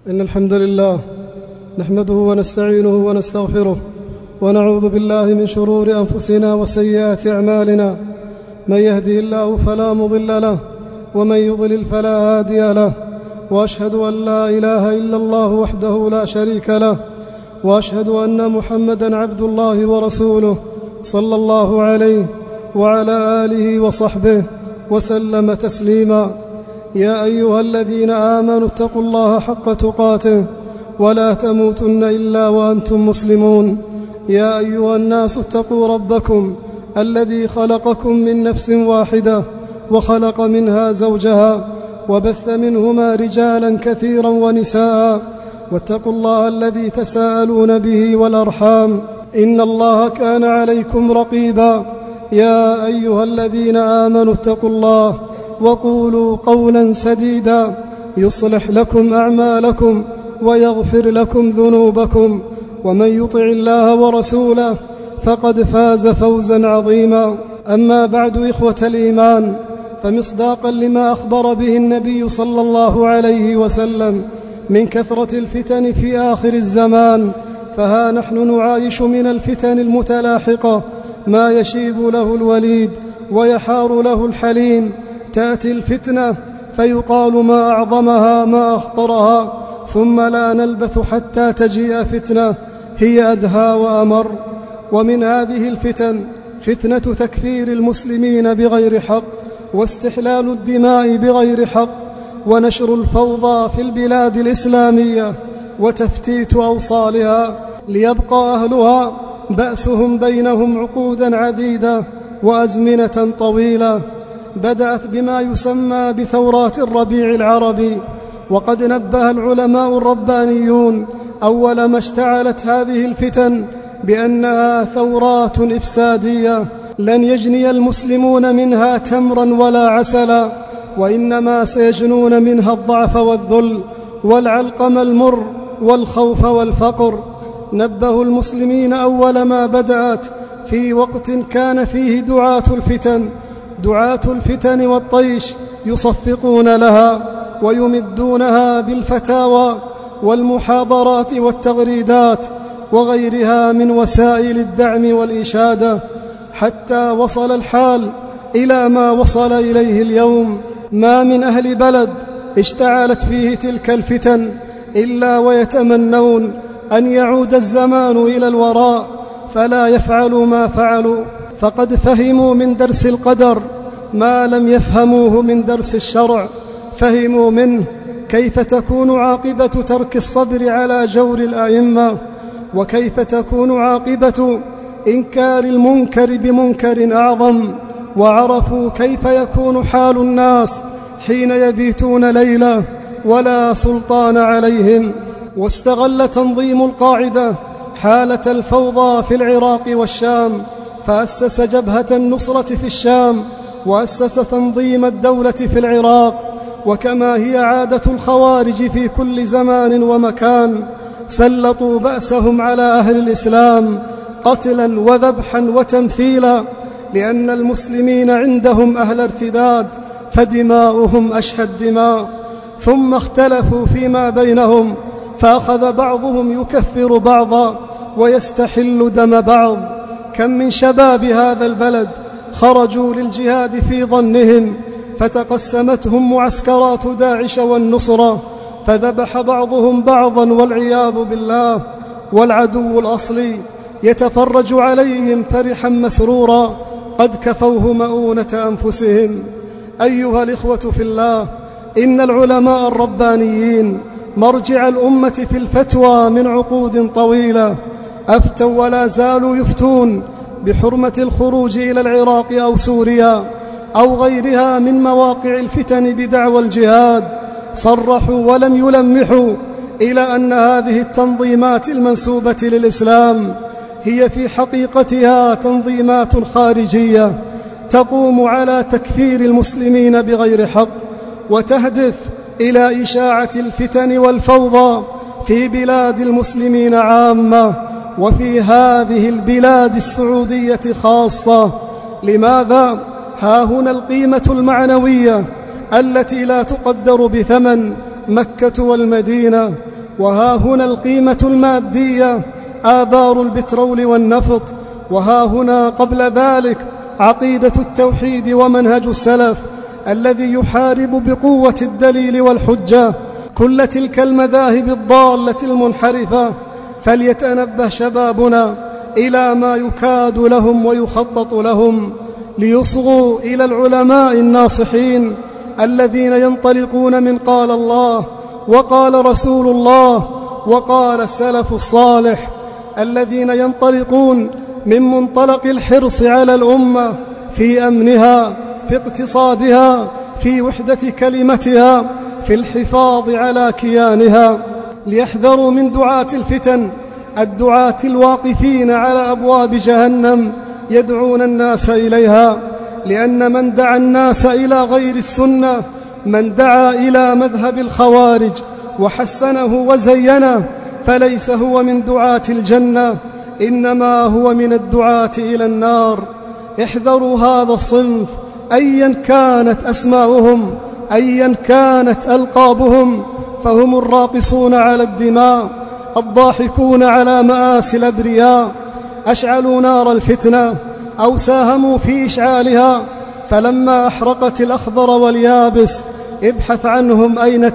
إن الحمد لله نحمده ونستعينه ونستغفره ونعوذ بالله من شرور أنفسنا وسيئات أعمالنا. من يهده الله فلا مضل له ومن يضلل فلا هادي له، وأشهد أن لا إله إلا الله وحده لا شريك له، وأشهد أن محمدًا عبد الله ورسوله صلى الله عليه وعلى آله وصحبه وسلم تسليما. يا أيها الذين آمنوا اتقوا الله حق تقاته ولا تموتن إلا وأنتم مسلمون. يا أيها الناس اتقوا ربكم الذي خلقكم من نفس واحدة وخلق منها زوجها وبث منهما رجالا كثيرا ونساء، واتقوا الله الذي تساءلون به والأرحام إن الله كان عليكم رقيبا. يا أيها الذين آمنوا اتقوا الله وقولوا قولا سديدا يصلح لكم أعمالكم ويغفر لكم ذنوبكم، ومن يطع الله ورسوله فقد فاز فوزا عظيما. أما بعد، إخوة الإيمان، فمصداقا لما أخبر به النبي صلى الله عليه وسلم من كثرة الفتن في آخر الزمان، فها نحن نعايش من الفتن المتلاحقة ما يشيب له الوليد ويحار له الحليم. تأتي الفتنة فيقال ما أعظمها ما أخطرها، ثم لا نلبث حتى تجيء فتنة هي أدهى وأمر. ومن هذه الفتن فتنة تكفير المسلمين بغير حق، واستحلال الدماء بغير حق، ونشر الفوضى في البلاد الإسلامية، وتفتيت أوصالها ليبقى أهلها بأسهم بينهم عقودا عديدة وأزمنة طويلة. بدأت بما يسمى بثورات الربيع العربي، وقد نبه العلماء الربانيون أول ما اشتعلت هذه الفتن بأنها ثورات إفسادية لن يجني المسلمون منها تمرا ولا عسلا، وإنما سيجنون منها الضعف والذل والعلقم المر والخوف والفقر. نبهوا المسلمين أول ما بدأت في وقت كان فيه دعاة الفتن والطيش يصفقون لها ويمدونها بالفتاوى والمحاضرات والتغريدات وغيرها من وسائل الدعم والإشادة، حتى وصل الحال إلى ما وصل إليه اليوم. ما من أهل بلد اشتعلت فيه تلك الفتن إلا ويتمنون أن يعود الزمان إلى الوراء فلا يفعلوا ما فعلوا، فقد فهموا من درس القدر ما لم يفهموه من درس الشرع. فهموا منه كيف تكون عاقبة ترك الصبر على جور الأئمة، وكيف تكون عاقبة إنكار المنكر بمنكر أعظم، وعرفوا كيف يكون حال الناس حين يبيتون ليلة ولا سلطان عليهم. واستغل تنظيم القاعدة حالة الفوضى في العراق والشام، فأسس جبهة النصرة في الشام، وأسس تنظيم الدولة في العراق. وكما هي عادة الخوارج في كل زمان ومكان، سلطوا بأسهم على أهل الإسلام قتلا وذبحا وتمثيلا، لأن المسلمين عندهم أهل ارتداد فدماؤهم أشهى الدماء. ثم اختلفوا فيما بينهم، فأخذ بعضهم يكفر بعضا ويستحل دم بعض. كم من شباب هذا البلد خرجوا للجهاد في ظنهم، فتقسمتهم معسكرات داعش والنصرة، فذبح بعضهم بعضا والعياذ بالله، والعدو الأصلي يتفرج عليهم فرحا مسرورا قد كفوه مؤونة أنفسهم. أيها الإخوة في الله، إن العلماء الربانيين مرجع الأمة في الفتوى من عقود طويلة أفتوا ولا زالوا يفتون بحرمة الخروج إلى العراق أو سوريا أو غيرها من مواقع الفتن بدعوى الجهاد. صرحوا ولم يلمحوا إلى أن هذه التنظيمات المنسوبة للإسلام هي في حقيقتها تنظيمات خارجية تقوم على تكفير المسلمين بغير حق، وتهدف إلى إشاعة الفتن والفوضى في بلاد المسلمين عامة، وفي هذه البلاد السعودية خاصة. لماذا؟ ها هنا القيمة المعنوية التي لا تقدر بثمن، مكة والمدينة وها هنا القيمة المادية آبار البترول والنفط، وها هنا قبل ذلك عقيدة التوحيد ومنهج السلف الذي يحارب بقوة الدليل والحجة كل تلك المذاهب الضالة المنحرفة. فليتنبه شبابنا إلى ما يكاد لهم ويخطط لهم ليصغوا إلى العلماء الناصحين الذين ينطلقون من قال الله وقال رسول الله وقال السلف الصالح، الذين ينطلقون من منطلق الحرص على الأمة في أمنها، في اقتصادها، في وحدة كلمتها، في الحفاظ على كيانها. ليحذروا من دعاة الفتن الدعاة الواقفين على أبواب جهنم يدعون الناس إليها، لأن من دعا الناس إلى غير السنة، من دعا إلى مذهب الخوارج وحسنه وزينه، فليس هو من دعاة الجنة، إنما هو من الدعاة إلى النار. احذروا هذا الصنف أيا كانت أسماؤهم، أيا كانت ألقابهم، فهم الراقصون على الدماء، الضاحكون على مآسي الأبرياء، أشعلوا نار الفتنة أو ساهموا في إشعالها، فلما أحرقت الأخضر واليابس ابحث عنهم أين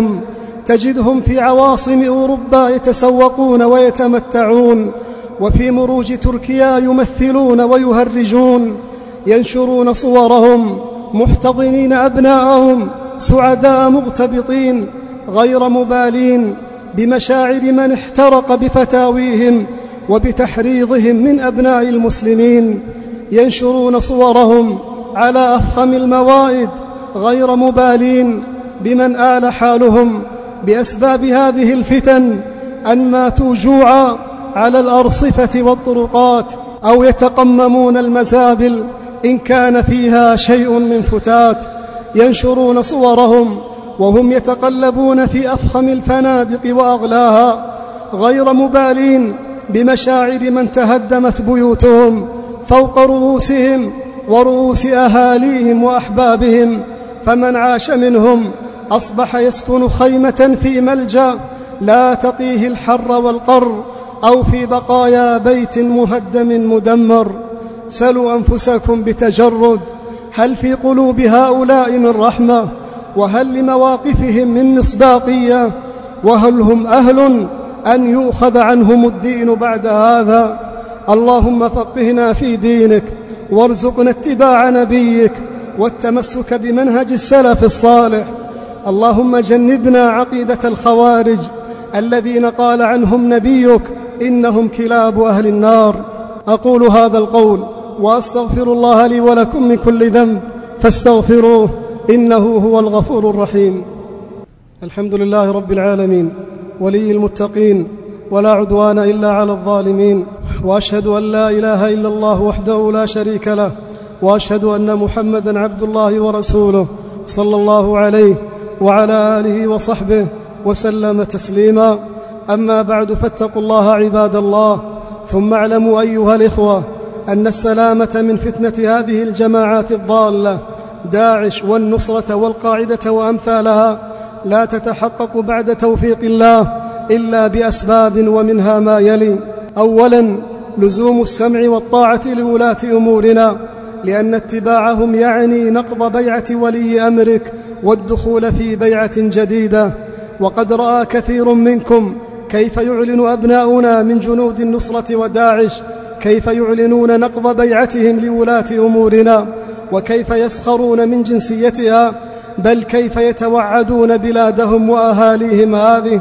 تجدهم في عواصم أوروبا يتسوقون ويتمتعون، وفي مروج تركيا يمثلون ويهرجون، ينشرون صورهم محتضنين أبناءهم سعداء مغتبطين غير مبالين بمشاعر من احترق بفتاويهم وبتحريضهم من أبناء المسلمين، ينشرون صورهم على أفخم الموائد غير مبالين بمن آل حالهم بأسباب هذه الفتن أن ماتوا جوعا على الأرصفة والطرقات، أو يتقممون المزابل إن كان فيها شيء من فتات، ينشرون صورهم وهم يتقلبون في أفخم الفنادق وأغلاها غير مبالين بمشاعر من تهدمت بيوتهم فوق رؤوسهم ورؤوس أهاليهم وأحبابهم، فمن عاش منهم أصبح يسكن خيمة في ملجأ لا تقيه الحر والقر، أو في بقايا بيت مهدم مدمر. سلوا أنفسكم بتجرد، هل في قلوب هؤلاء من رحمة؟ وهل لمواقفهم من مصداقية؟ وهل هم أهل أن يؤخذ عنهم الدين بعد هذا؟ اللهم فقهنا في دينك، وارزقنا اتباع نبيك والتمسك بمنهج السلف الصالح. اللهم جنبنا عقيدة الخوارج الذين قال عنهم نبيك إنهم كلاب أهل النار. أقول هذا القول وأستغفر الله لي ولكم من كل ذنب فاستغفروه إنه هو الغفور الرحيم. الحمد لله رب العالمين ولي المتقين، ولا عدوان إلا على الظالمين، وأشهد أن لا إله إلا الله وحده لا شريك له، وأشهد أن محمدًا عبد الله ورسوله صلى الله عليه وعلى آله وصحبه وسلم تسليما. أما بعد، فاتقوا الله عباد الله، ثم اعلموا أيها الإخوة أن السلامة من فتنة هذه الجماعات الضالة داعش والنصرة والقاعدة وأمثالها لا تتحقق بعد توفيق الله إلا بأسباب، ومنها ما يلي: أولاً لزوم السمع والطاعة لولاة أمورنا، لأن اتباعهم يعني نقض بيعة ولي أمرك والدخول في بيعة جديدة. وقد رأى كثير منكم كيف يعلن أبناؤنا من جنود النصرة وداعش كيف يعلنون نقض بيعتهم لولاة أمورنا، وكيف يسخرون من جنسيتها، بل كيف يتوعدون بلادهم وأهاليهم هذه،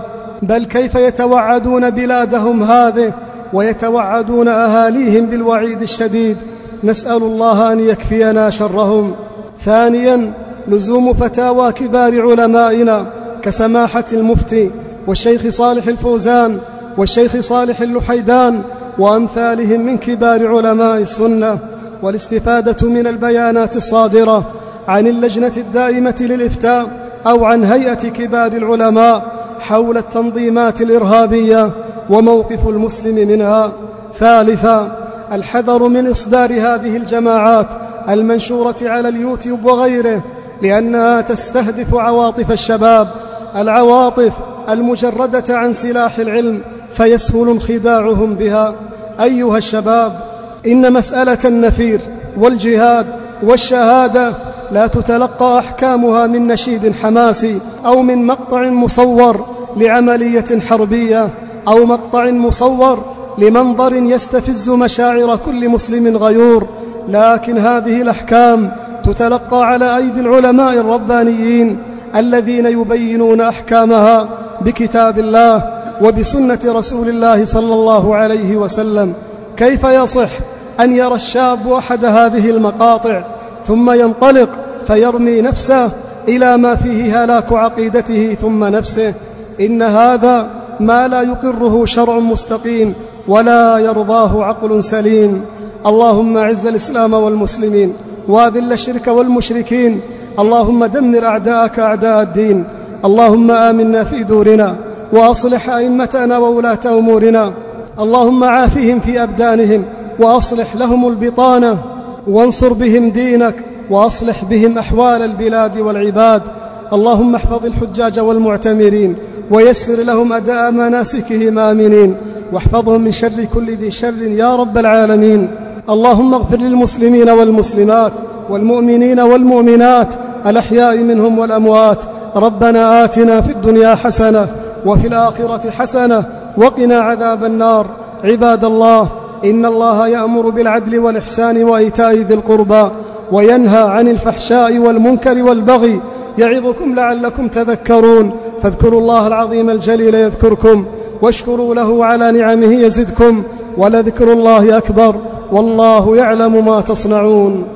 ويتوعدون أهاليهم بالوعيد الشديد. نسأل الله أن يكفينا شرهم. ثانياً لزوم فتاوى كبار علمائنا كسماحة المفتي والشيخ صالح الفوزان والشيخ صالح اللحيدان وأمثالهم من كبار علماء السنة، والاستفادة من البيانات الصادرة عن اللجنة الدائمة للإفتاء أو عن هيئة كبار العلماء حول التنظيمات الإرهابية وموقف المسلم منها. ثالثا الحذر من إصدار هذه الجماعات المنشورة على اليوتيوب وغيره، لأنها تستهدف عواطف الشباب العواطف المجردة عن سلاح العلم فيسهل انخداعهم بها. أيها الشباب، إن مسألة النفير والجهاد والشهادة لا تتلقى أحكامها من نشيد حماسي أو من مقطع مصور لعملية حربية أو مقطع مصور لمنظر يستفز مشاعر كل مسلم غيور، لكن هذه الأحكام تتلقى على أيدي العلماء الربانيين الذين يبينون أحكامها بكتاب الله وبسنة رسول الله صلى الله عليه وسلم. كيف يصح أن يرى الشاب أحد هذه المقاطع ثم ينطلق فيرمي نفسه إلى ما فيه هلاك عقيدته ثم نفسه؟ إن هذا ما لا يقره شرع مستقيم ولا يرضاه عقل سليم. اللهم أعز الإسلام والمسلمين وأذل الشرك والمشركين. اللهم دمر أعداءك أعداء الدين. اللهم آمنا في دورنا وأصلح أئمتنا وولاة أمورنا. اللهم عافهم في أبدانهم وأصلح لهم البطانة، وانصر بهم دينك وأصلح بهم أحوال البلاد والعباد. اللهم احفظ الحجاج والمعتمرين ويسر لهم أداء مناسكهم آمنين، واحفظهم من شر كل ذي شر يا رب العالمين. اللهم اغفر للمسلمين والمسلمات والمؤمنين والمؤمنات الأحياء منهم والأموات. ربنا آتنا في الدنيا حسنة وفي الآخرة حسنة وقنا عذاب النار. عباد الله، إن الله يأمر بالعدل والإحسان وإيتاء ذي القربى وينهى عن الفحشاء والمنكر والبغي، يعظكم لعلكم تذكرون. فاذكروا الله العظيم الجليل يذكركم، واشكروا له على نعمه يزدكم، ولذكر الله أكبر، والله يعلم ما تصنعون.